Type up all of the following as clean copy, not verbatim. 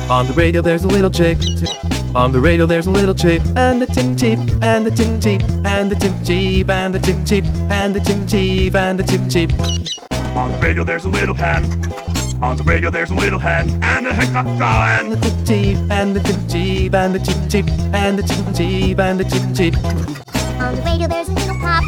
On the radio there's a little chick. On the radio there's a little chick. And the tin cheap, and the tin cheap, and the tin cheap, and the tin cheap, and the tin cheap, and the tin cheap. On the radio there's a little hen. On the radio there's a little hen. And a hiccup And the tin cheap, and the tin cheap, and the tin cheap, and the tin cheap, and the tin cheap. On the radio there's a little cop.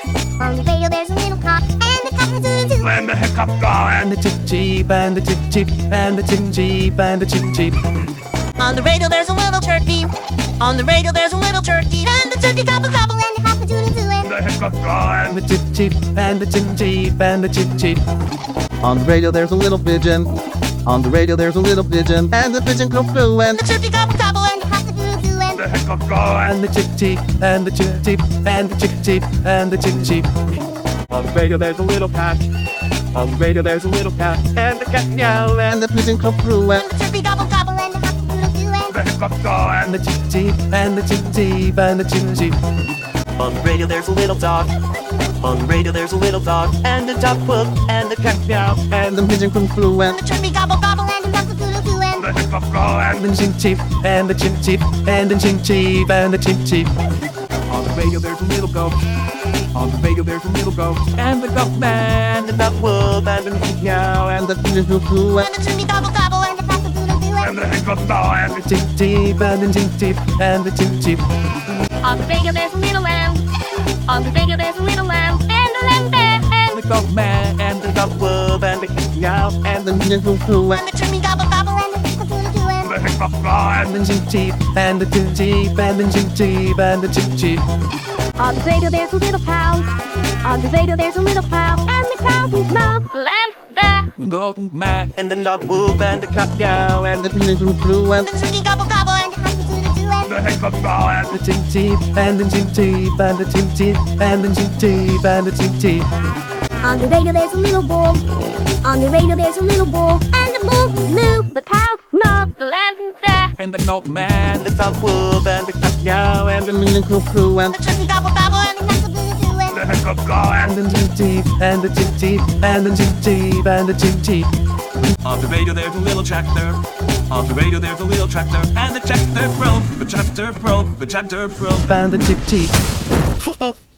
On the radio there's a little cop. And the cop is doing too. And the hiccup And the tin cheap, and the tin cheap, and the tin cheap, and the tin cheap. On the radio there's a little turkey. On the radio there's a little turkey. And the turkey gobble gobble. And the cop is doing too. And the hiccup And the tin cheap, and the tin cheap, and the tin cheap. On the radio there's a little pigeon. On the radio there's a little pigeon. And the pigeon goes through and the turkey gobble gobble. And the cop is doing too. And the hiccup And the tin cheap, and the tin cheap, and the tin cheap, and the tin cheap. On the radio there's a little cat. On the radio there's a little cat. And the cat meow, and the pigeon goes through and the turkey gobble gobble. And the cop is doing too. And the hiccup and the tin cheap, and the tin cheap, and the tin cheap. On the radio there's a little dog. On the radio there's a little dog. And the dog whoop, and the cat meow, and the pigeon goes through and the turkey gobble gobble. And the cop is doing too. And the hiccup and the tin cheap, and the tin cheap, and the tin cheap, and the tin cheap. On the radio there's a little goat. On the radio there's a little goat. And the goat man, and the dog whoop, and the meow, and the pigeon goes through and the turkey gobble gobble. And the cop is doing too. And the hiccup and the tin cheap, and the tin cheap, and the tin cheap. On the radio there's a little lamb. On the radio there's a little lamb. And the lamb bear. And the goat man, and the dog whoop, and the meow, and the pigeon goes through and the turkey gobble gobble. And the cop is doing too. And the hiccup and the tin cheap, and the tin cheap, and the tin cheap, and the tin cheap. On the radio there's a little cow. On the radio there's a little cow. And the cow who's mouth. Lamb bear. Goat man, and the dog whoop, and the cat meow, and the pigeon goes through and the turkey gobble gobble. And the cop is doing too. And the hiccup and the tin cheap, and the tin cheap, and the tin cheap, and the tin cheap, and the tin cheap. On the radio there's a little bull. On the radio there's a little bull. And the bull moo, the cow moo, the lamb there. And the goat man, the dog whoop, and the cat meow, and the pigeon goes through and the turkey gobble gobble. And the cop is doing too. And the hiccup and the tin cheap, and the tin cheap, and the tin cheap, and the tin cheap. On the radio there's a little tractor. On the radio there's a little tractor. And the tractor broke, the tractor broke, the tractor broke. And the tin cheap.